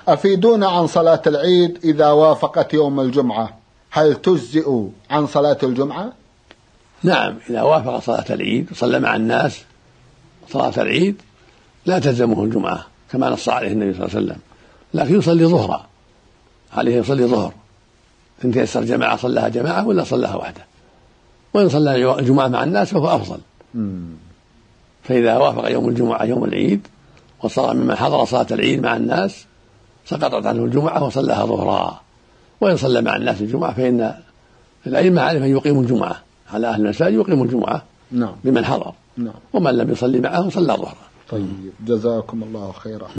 أفيدونا عن صلاة العيد إذا وافقت يوم الجمعة، هل تجزئ عن صلاة الجمعة؟ نعم، إذا وافق صلاة العيد وصلى مع الناس صلاة العيد لا تلزمه الجمعة كما نص عليه النبي صلى الله عليه وسلم، لكن يصلي ظهرا، عليه يصلي ظهر إن تيسر جماعة صلىها جماعة ولا صلىها وحده، وإن صلى الجمعة مع الناس فهو أفضل. فإذا وافق يوم الجمعة يوم العيد وصار ممن حضر صلاة العيد مع الناس سقطت عنه الجمعة وصلىها ظهرا، وإن صلى مع الناس الجمعة فإن الأئمة عليهم أن يقيموا الجمعة على أهل المساجد، يقيموا الجمعة بمن حضر، ومن لم يصلي معه صلى ظهرا. طيب، جزاكم الله خيرا.